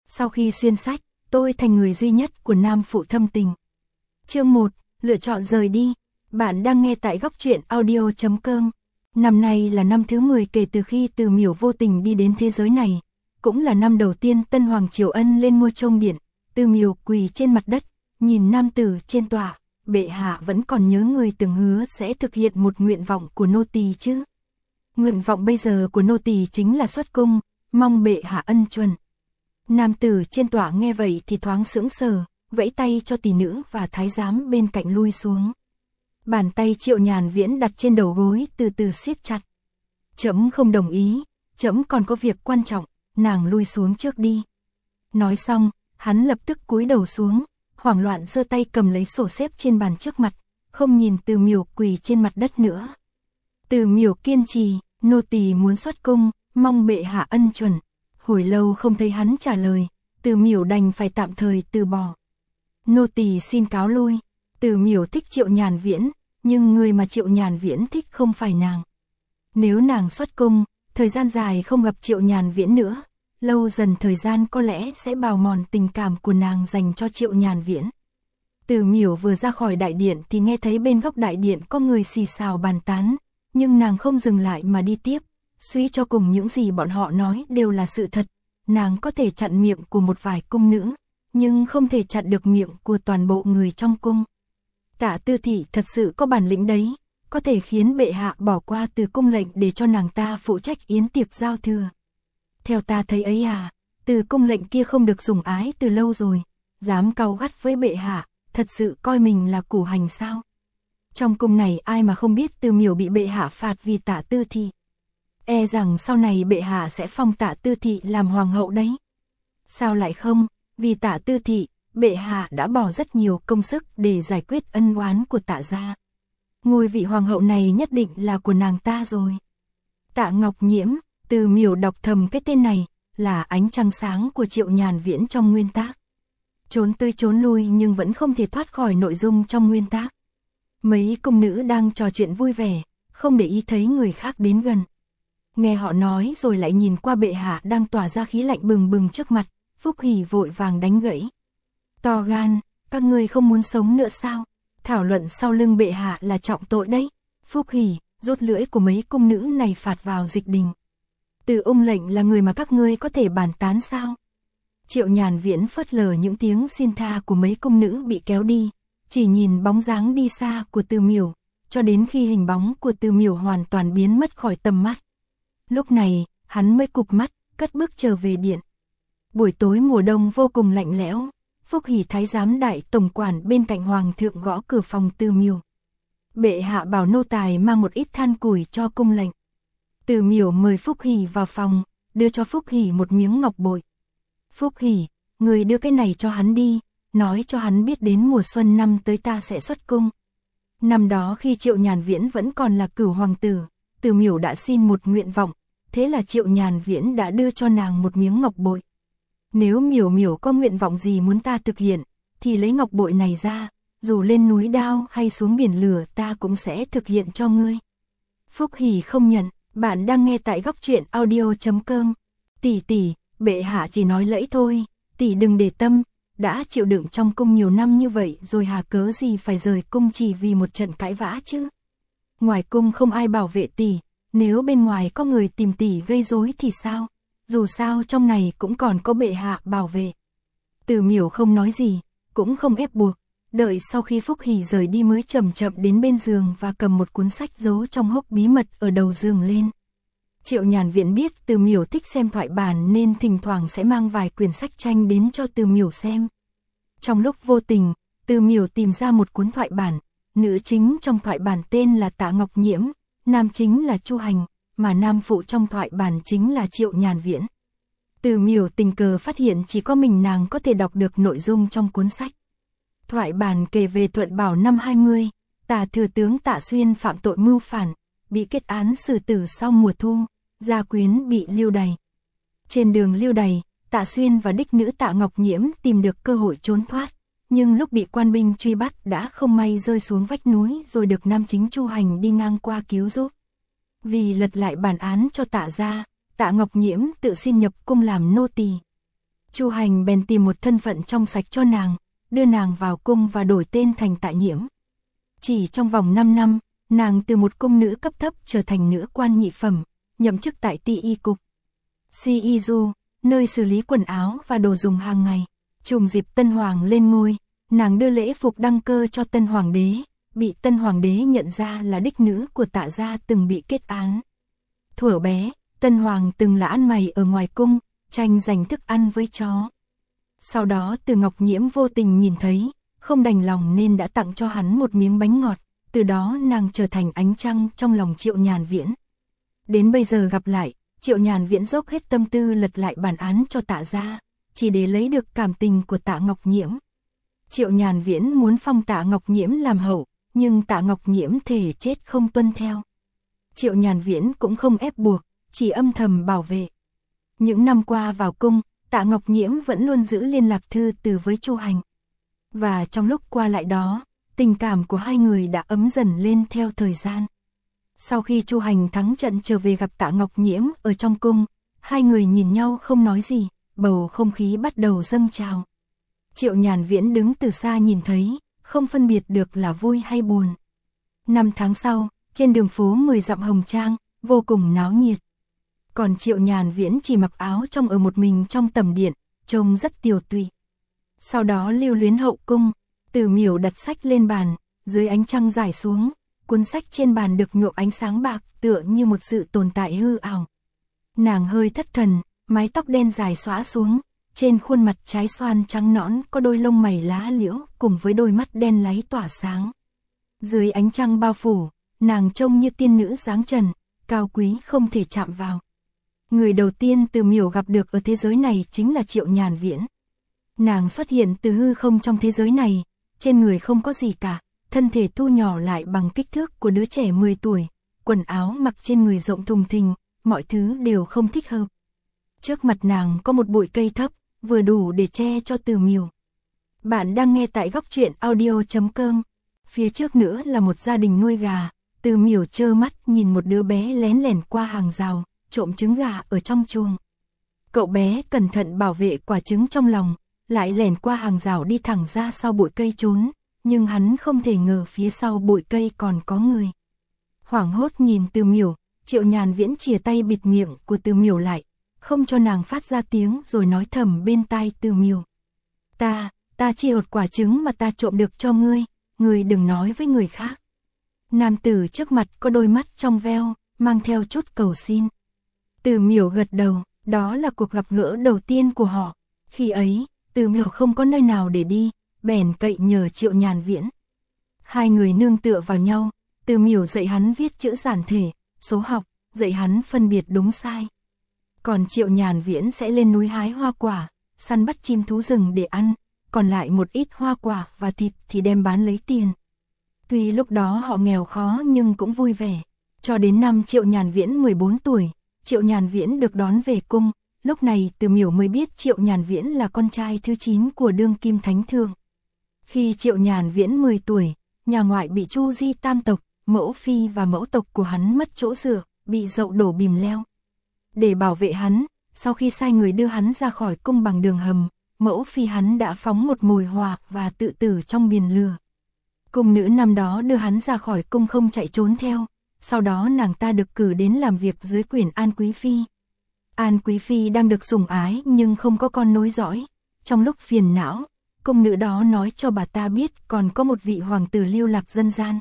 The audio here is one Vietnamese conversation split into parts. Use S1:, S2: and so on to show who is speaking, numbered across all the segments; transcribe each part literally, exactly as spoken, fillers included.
S1: Sau khi xuyên sách, tôi thành người duy nhất của nam phụ thâm tình. Chương một, lựa chọn rời đi. Bạn đang nghe tại góc truyện audio chấm com. Năm nay là năm thứ mười kể từ khi Từ Miểu vô tình đi đến thế giới này. Cũng là năm đầu tiên Tân Hoàng Triều Ân lên ngôi Trông Điện. Từ Miểu quỳ trên mặt đất, nhìn nam tử trên tòa. Bệ hạ vẫn còn nhớ người từng hứa sẽ thực hiện một nguyện vọng của nô tỳ chứ. Nguyện vọng bây giờ của nô tỳ chính là xuất cung, mong bệ hạ ân chuẩn. Nam tử trên tòa nghe vậy thì thoáng sững sờ, vẫy tay cho tỷ nữ và thái giám bên cạnh lui xuống. Bàn tay Triệu Nhàn Viễn đặt trên đầu gối từ từ siết chặt. Trẫm không đồng ý, trẫm còn có việc quan trọng, nàng lui xuống trước đi. Nói xong, hắn lập tức cúi đầu xuống, hoảng loạn giơ tay cầm lấy sổ xếp trên bàn trước mặt, không nhìn Từ Miểu quỳ trên mặt đất nữa. Từ Miểu kiên trì, nô tỳ muốn xuất cung, mong bệ hạ ân chuẩn. Hồi lâu không thấy hắn trả lời, Từ Miểu đành phải tạm thời từ bỏ. Nô tỳ xin cáo lui. Từ Miểu thích Triệu Nhàn Viễn, nhưng người mà Triệu Nhàn Viễn thích không phải nàng. Nếu nàng xuất cung, thời gian dài không gặp Triệu Nhàn Viễn nữa, lâu dần thời gian có lẽ sẽ bào mòn tình cảm của nàng dành cho Triệu Nhàn Viễn. Từ Miểu vừa ra khỏi đại điện thì nghe thấy bên góc đại điện có người xì xào bàn tán, nhưng nàng không dừng lại mà đi tiếp, suy cho cùng những gì bọn họ nói đều là sự thật. Nàng có thể chặn miệng của một vài cung nữ, nhưng không thể chặn được miệng của toàn bộ người trong cung. Tạ Tư Thị thật sự có bản lĩnh đấy, có thể khiến bệ hạ bỏ qua Từ cung lệnh để cho nàng ta phụ trách yến tiệc giao thừa. Theo ta thấy ấy à, Từ cung lệnh kia không được sủng ái từ lâu rồi, dám cau gắt với bệ hạ, thật sự coi mình là củ hành sao? Trong cung này ai mà không biết Từ Miểu bị bệ hạ phạt vì Tạ Tư Thị. E rằng sau này bệ hạ sẽ phong Tạ Tư Thị làm hoàng hậu đấy. Sao lại không, vì Tạ Tư Thị, bệ hạ đã bỏ rất nhiều công sức để giải quyết ân oán của Tạ gia. Ngôi vị hoàng hậu này nhất định là của nàng ta rồi. Tạ Ngọc Nhiễm, Từ Miểu đọc thầm cái tên này, là ánh trăng sáng của Triệu Nhàn Viễn trong nguyên tác. Trốn tới trốn lui nhưng vẫn không thể thoát khỏi nội dung trong nguyên tác. Mấy cung nữ đang trò chuyện vui vẻ, không để ý thấy người khác đến gần. Nghe họ nói rồi lại nhìn qua bệ hạ đang tỏa ra khí lạnh bừng bừng trước mặt, Phúc Hỉ vội vàng đánh gãy. To gan, các ngươi không muốn sống nữa sao? Thảo luận sau lưng bệ hạ là trọng tội đấy. Phúc Hỉ, rút lưỡi của mấy cung nữ này phạt vào dịch đình. Từ ung lệnh là người mà các ngươi có thể bàn tán sao? Triệu Nhàn Viễn phớt lờ những tiếng xin tha của mấy cung nữ bị kéo đi, chỉ nhìn bóng dáng đi xa của Từ Miểu, cho đến khi hình bóng của Từ Miểu hoàn toàn biến mất khỏi tầm mắt. Lúc này, hắn mới cụp mắt, cất bước trở về điện. Buổi tối mùa đông vô cùng lạnh lẽo, Phúc Hỉ thái giám đại tổng quản bên cạnh hoàng thượng gõ cửa phòng Từ Miểu. Bệ hạ bảo nô tài mang một ít than củi cho cung lệnh. Từ Miểu mời Phúc Hỉ vào phòng, đưa cho Phúc Hỉ một miếng ngọc bội. Phúc Hỉ, người đưa cái này cho hắn đi, nói cho hắn biết đến mùa xuân năm tới ta sẽ xuất cung. Năm đó khi Triệu Nhàn Viễn vẫn còn là cửu hoàng tử, Từ Miểu đã xin một nguyện vọng, thế là Triệu Nhàn Viễn đã đưa cho nàng một miếng ngọc bội. Nếu Miểu Miểu có nguyện vọng gì muốn ta thực hiện, thì lấy ngọc bội này ra, dù lên núi đao hay xuống biển lửa ta cũng sẽ thực hiện cho ngươi. Phúc Hỉ không nhận, bạn đang nghe tại góc truyện audio chấm com. Tỷ tỷ, bệ hạ chỉ nói lẫy thôi, tỷ đừng để tâm, đã chịu đựng trong cung nhiều năm như vậy rồi hà cớ gì phải rời cung chỉ vì một trận cãi vã chứ. Ngoài cung không ai bảo vệ tỷ, nếu bên ngoài có người tìm tỷ gây rối thì sao? Dù sao trong này cũng còn có bệ hạ bảo vệ. Từ Miểu không nói gì, cũng không ép buộc, đợi sau khi Phúc Hỉ rời đi mới chậm chậm đến bên giường và cầm một cuốn sách giấu trong hốc bí mật ở đầu giường lên. Triệu Nhàn Viễn biết Từ Miểu thích xem thoại bản nên thỉnh thoảng sẽ mang vài quyển sách tranh đến cho Từ Miểu xem. Trong lúc vô tình, Từ Miểu tìm ra một cuốn thoại bản, nữ chính trong thoại bản tên là Tạ Ngọc Nhiễm, nam chính là Chu Hành, mà nam phụ trong thoại bản chính là Triệu Nhàn Viễn. Từ Miểu tình cờ phát hiện chỉ có mình nàng có thể đọc được nội dung trong cuốn sách. Thoại bản kể về Thuận Bảo năm hai mươi, Tả thừa tướng Tạ Xuyên phạm tội mưu phản, bị kết án xử tử sau mùa thu, gia quyến bị lưu đày. Trên đường lưu đày, Tạ Xuyên và đích nữ Tạ Ngọc Nhiễm tìm được cơ hội trốn thoát, nhưng lúc bị quan binh truy bắt đã không may rơi xuống vách núi rồi được nam chính Chu Hành đi ngang qua cứu giúp. Vì lật lại bản án cho Tạ gia, Tạ Ngọc Nhiễm tự xin nhập cung làm nô tỳ. Chu Hành bèn tìm một thân phận trong sạch cho nàng, đưa nàng vào cung và đổi tên thành Tạ Nhiễm. Chỉ trong vòng năm năm, nàng từ một cung nữ cấp thấp trở thành nữ quan nhị phẩm, nhậm chức tại Ti Y cục Si Y Du, nơi xử lý quần áo và đồ dùng hàng ngày. Trùng dịp Tân Hoàng lên ngôi, nàng đưa lễ phục đăng cơ cho Tân Hoàng đế, bị Tân Hoàng đế nhận ra là đích nữ của Tạ gia từng bị kết án. Thuở bé, Tân Hoàng từng là ăn mày ở ngoài cung, tranh giành thức ăn với chó. Sau đó Từ Ngọc Nhiễm vô tình nhìn thấy, không đành lòng nên đã tặng cho hắn một miếng bánh ngọt, từ đó nàng trở thành ánh trăng trong lòng Triệu Nhàn Viễn. Đến bây giờ gặp lại, Triệu Nhàn Viễn dốc hết tâm tư lật lại bản án cho Tạ gia, chỉ để lấy được cảm tình của Tạ Ngọc Nhiễm. Triệu Nhàn Viễn muốn phong Tạ Ngọc Nhiễm làm hậu, nhưng Tạ Ngọc Nhiễm thề chết không tuân theo. Triệu Nhàn Viễn cũng không ép buộc, chỉ âm thầm bảo vệ. Những năm qua vào cung, Tạ Ngọc Nhiễm vẫn luôn giữ liên lạc thư từ với Chu Hành. Và trong lúc qua lại đó, tình cảm của hai người đã ấm dần lên theo thời gian. Sau khi Chu Hành thắng trận trở về gặp Tạ Ngọc Nhiễm ở trong cung, hai người nhìn nhau không nói gì, bầu không khí bắt đầu dâng trào. Triệu Nhàn Viễn đứng từ xa nhìn thấy, không phân biệt được là vui hay buồn. Năm tháng sau, trên đường phố mười dặm Hồng Trang, vô cùng náo nhiệt. Còn Triệu Nhàn Viễn chỉ mặc áo trong ở một mình trong tầm điện, trông rất tiều tụy. Sau đó lưu luyến hậu cung, Từ Miểu đặt sách lên bàn, dưới ánh trăng rải xuống, cuốn sách trên bàn được nhuộm ánh sáng bạc tựa như một sự tồn tại hư ảo. Nàng hơi thất thần, mái tóc đen dài xõa xuống, trên khuôn mặt trái xoan trắng nõn có đôi lông mày lá liễu cùng với đôi mắt đen láy tỏa sáng. Dưới ánh trăng bao phủ, nàng trông như tiên nữ dáng trần, cao quý không thể chạm vào. Người đầu tiên Từ Miểu gặp được ở thế giới này chính là Triệu Nhàn Viễn. Nàng xuất hiện từ hư không trong thế giới này, trên người không có gì cả, thân thể thu nhỏ lại bằng kích thước của đứa trẻ mười tuổi, quần áo mặc trên người rộng thùng thình, mọi thứ đều không thích hợp. Trước mặt nàng có một bụi cây thấp, vừa đủ để che cho Từ Miểu. Bạn đang nghe tại góc truyện audio chấm com. Phía trước nữa là một gia đình nuôi gà, Từ Miểu trơ mắt nhìn một đứa bé lén lẻn qua hàng rào, trộm trứng gà ở trong chuồng. Cậu bé cẩn thận bảo vệ quả trứng trong lòng, lại lẻn qua hàng rào đi thẳng ra sau bụi cây trốn, nhưng hắn không thể ngờ phía sau bụi cây còn có người. Hoảng hốt nhìn Từ Miểu, Triệu Nhàn Viễn chìa tay bịt miệng của Từ Miểu lại, không cho nàng phát ra tiếng rồi nói thầm bên tai Từ Miểu. Ta, ta chỉ hột quả trứng mà ta trộm được cho ngươi, ngươi đừng nói với người khác. Nam tử trước mặt có đôi mắt trong veo, mang theo chút cầu xin. Từ Miểu gật đầu, đó là cuộc gặp gỡ đầu tiên của họ. Khi ấy, Từ Miểu không có nơi nào để đi, bèn cậy nhờ Triệu Nhàn Viễn. Hai người nương tựa vào nhau, Từ Miểu dạy hắn viết chữ giản thể, số học, dạy hắn phân biệt đúng sai. Còn Triệu Nhàn Viễn sẽ lên núi hái hoa quả, săn bắt chim thú rừng để ăn, còn lại một ít hoa quả và thịt thì đem bán lấy tiền. Tuy lúc đó họ nghèo khó nhưng cũng vui vẻ. Cho đến năm Triệu Nhàn Viễn mười bốn tuổi, Triệu Nhàn Viễn được đón về cung, lúc này Từ Miểu mới biết Triệu Nhàn Viễn là con trai thứ chín của đương kim thánh thượng. Khi Triệu Nhàn Viễn mười tuổi, nhà ngoại bị Chu Di tam tộc, mẫu phi và mẫu tộc của hắn mất chỗ dựa, bị dậu đổ bìm leo. Để bảo vệ hắn, sau khi sai người đưa hắn ra khỏi cung bằng đường hầm, mẫu phi hắn đã phóng một mồi hỏa và tự tử trong biển lửa. Cung nữ năm đó đưa hắn ra khỏi cung không chạy trốn theo, sau đó nàng ta được cử đến làm việc dưới quyền An Quý Phi. An Quý Phi đang được sủng ái nhưng không có con nối dõi. Trong lúc phiền não, cung nữ đó nói cho bà ta biết còn có một vị hoàng tử lưu lạc dân gian.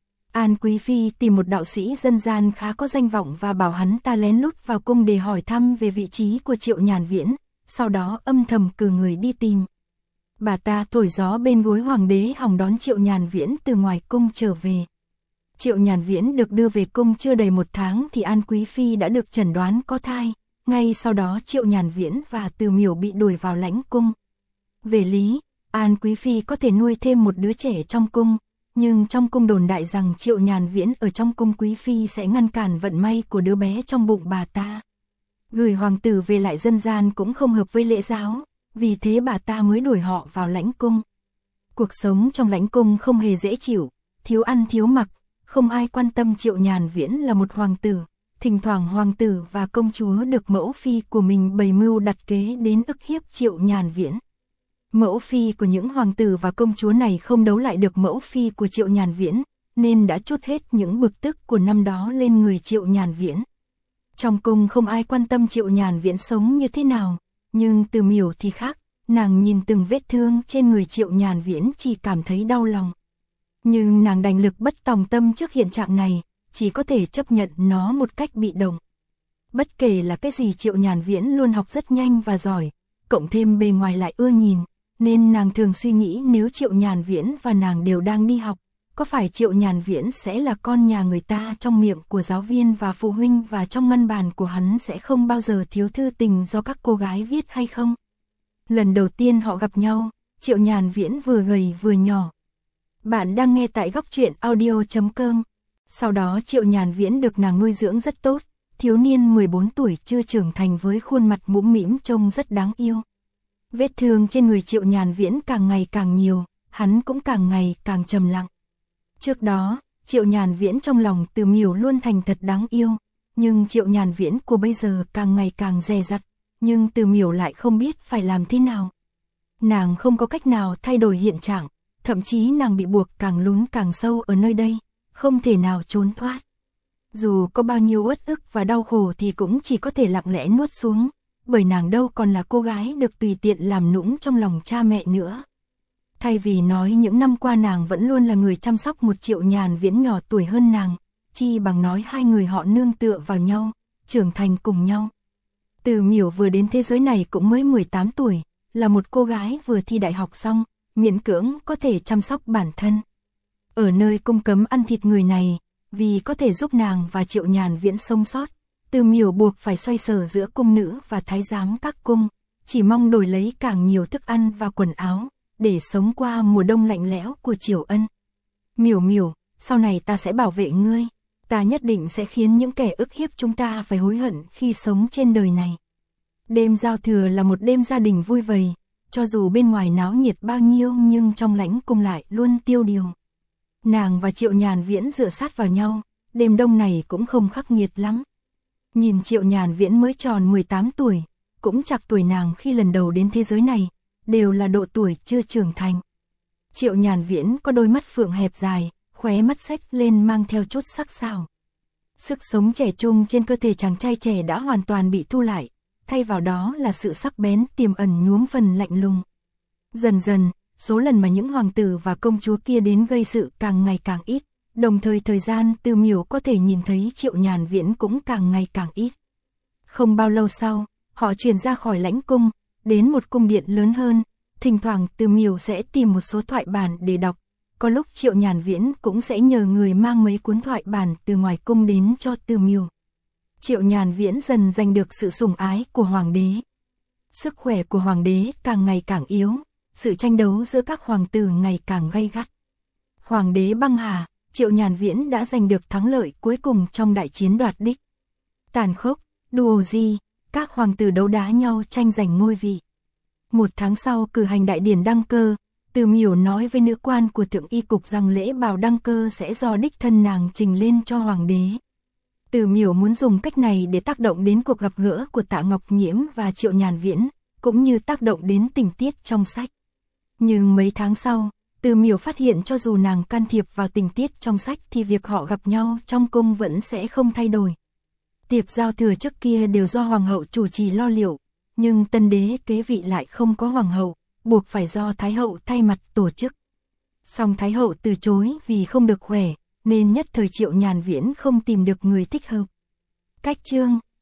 S1: An Quý Phi tìm một đạo sĩ dân gian khá có danh vọng và bảo hắn ta lén lút vào cung để hỏi thăm về vị trí của Triệu Nhàn Viễn, sau đó âm thầm cử người đi tìm. Bà ta thổi gió bên gối hoàng đế hòng đón Triệu Nhàn Viễn từ ngoài cung trở về. Triệu Nhàn Viễn được đưa về cung chưa đầy một tháng thì An Quý Phi đã được chẩn đoán có thai, ngay sau đó Triệu Nhàn Viễn và Từ Miểu bị đuổi vào lãnh cung. Về lý, An Quý Phi có thể nuôi thêm một đứa trẻ trong cung, nhưng trong cung đồn đại rằng Triệu Nhàn Viễn ở trong cung Quý Phi sẽ ngăn cản vận may của đứa bé trong bụng bà ta. Gửi hoàng tử về lại dân gian cũng không hợp với lễ giáo, vì thế bà ta mới đuổi họ vào lãnh cung. Cuộc sống trong lãnh cung không hề dễ chịu, thiếu ăn thiếu mặc, không ai quan tâm Triệu Nhàn Viễn là một hoàng tử, thỉnh thoảng hoàng tử và công chúa được mẫu phi của mình bày mưu đặt kế đến ức hiếp Triệu Nhàn Viễn. Mẫu phi của những hoàng tử và công chúa này không đấu lại được mẫu phi của Triệu Nhàn Viễn, nên đã trút hết những bực tức của năm đó lên người Triệu Nhàn Viễn. Trong cung không ai quan tâm Triệu Nhàn Viễn sống như thế nào, nhưng Từ Miểu thì khác, nàng nhìn từng vết thương trên người Triệu Nhàn Viễn chỉ cảm thấy đau lòng. Nhưng nàng đành lực bất tòng tâm trước hiện trạng này, chỉ có thể chấp nhận nó một cách bị động. Bất kể là cái gì Triệu Nhàn Viễn luôn học rất nhanh và giỏi, cộng thêm bề ngoài lại ưa nhìn, nên nàng thường suy nghĩ nếu Triệu Nhàn Viễn và nàng đều đang đi học, có phải Triệu Nhàn Viễn sẽ là con nhà người ta trong miệng của giáo viên và phụ huynh và trong ngăn bàn của hắn sẽ không bao giờ thiếu thư tình do các cô gái viết hay không? Lần đầu tiên họ gặp nhau, Triệu Nhàn Viễn vừa gầy vừa nhỏ. Bạn đang nghe tại góc truyện audio chấm com. Sau đó Triệu Nhàn Viễn được nàng nuôi dưỡng rất tốt, thiếu niên mười bốn tuổi chưa trưởng thành với khuôn mặt mũm mĩm trông rất đáng yêu. Vết thương trên người Triệu Nhàn Viễn càng ngày càng nhiều, hắn cũng càng ngày càng trầm lặng. Trước đó, Triệu Nhàn Viễn trong lòng Từ Miểu luôn thành thật đáng yêu, nhưng Triệu Nhàn Viễn của bây giờ càng ngày càng dè dặt, nhưng Từ Miểu lại không biết phải làm thế nào. Nàng không có cách nào thay đổi hiện trạng, thậm chí nàng bị buộc càng lún càng sâu ở nơi đây, không thể nào trốn thoát. Dù có bao nhiêu uất ức và đau khổ thì cũng chỉ có thể lặng lẽ nuốt xuống, bởi nàng đâu còn là cô gái được tùy tiện làm nũng trong lòng cha mẹ nữa. Thay vì nói những năm qua nàng vẫn luôn là người chăm sóc một Triệu Nhàn Viễn nhỏ tuổi hơn nàng, chi bằng nói hai người họ nương tựa vào nhau, trưởng thành cùng nhau. Từ Miểu vừa đến thế giới này cũng mới mười tám tuổi, là một cô gái vừa thi đại học xong, miễn cưỡng có thể chăm sóc bản thân. Ở nơi cung cấm ăn thịt người này, vì có thể giúp nàng và Triệu Nhàn Viễn sống sót, Từ Miểu buộc phải xoay sở giữa cung nữ và thái giám các cung, chỉ mong đổi lấy càng nhiều thức ăn và quần áo, để sống qua mùa đông lạnh lẽo của Triều Ân. Miểu Miểu, sau này ta sẽ bảo vệ ngươi, ta nhất định sẽ khiến những kẻ ức hiếp chúng ta phải hối hận khi sống trên đời này. Đêm giao thừa là một đêm gia đình vui vầy, cho dù bên ngoài náo nhiệt bao nhiêu nhưng trong lãnh cung lại luôn tiêu điều. Nàng và Triệu Nhàn Viễn dựa sát vào nhau, đêm đông này cũng không khắc nghiệt lắm. Nhìn Triệu Nhàn Viễn mới tròn mười tám tuổi, cũng chạc tuổi nàng khi lần đầu đến thế giới này, đều là độ tuổi chưa trưởng thành. Triệu Nhàn Viễn có đôi mắt phượng hẹp dài, khóe mắt xếch lên mang theo chút sắc sảo. Sức sống trẻ trung trên cơ thể chàng trai trẻ đã hoàn toàn bị thu lại, thay vào đó là sự sắc bén tiềm ẩn nhuốm phần lạnh lùng. Dần dần, số lần mà những hoàng tử và công chúa kia đến gây sự càng ngày càng ít, đồng thời thời gian Từ Miểu có thể nhìn thấy Triệu Nhàn Viễn cũng càng ngày càng ít. Không bao lâu sau, họ chuyển ra khỏi lãnh cung, đến một cung điện lớn hơn, thỉnh thoảng Từ Miểu sẽ tìm một số thoại bản để đọc, có lúc Triệu Nhàn Viễn cũng sẽ nhờ người mang mấy cuốn thoại bản từ ngoài cung đến cho Từ Miểu. Triệu Nhàn Viễn dần giành được sự sủng ái của hoàng đế. Sức khỏe của hoàng đế càng ngày càng yếu, sự tranh đấu giữa các hoàng tử ngày càng gay gắt. Hoàng đế băng hà, Triệu Nhàn Viễn đã giành được thắng lợi cuối cùng trong đại chiến đoạt đích. Tàn khốc, đùa gì, các hoàng tử đấu đá nhau tranh giành ngôi vị. Một tháng sau cử hành đại điển đăng cơ, Từ Miểu nói với nữ quan của thượng y cục rằng lễ bào đăng cơ sẽ do đích thân nàng trình lên cho hoàng đế. Từ Miểu muốn dùng cách này để tác động đến cuộc gặp gỡ của Tạ Ngọc Nhiễm và Triệu Nhàn Viễn, cũng như tác động đến tình tiết trong sách. Nhưng mấy tháng sau, Từ Miểu phát hiện cho dù nàng can thiệp vào tình tiết trong sách thì việc họ gặp nhau trong cung vẫn sẽ không thay đổi. Tiệc giao thừa trước kia đều do hoàng hậu chủ trì lo liệu, nhưng tân đế kế vị lại không có hoàng hậu, buộc phải do thái hậu thay mặt tổ chức. Song thái hậu từ chối vì không được khỏe, nên nhất thời Triệu Nhàn Viễn không tìm được người thích hợp. Cách chương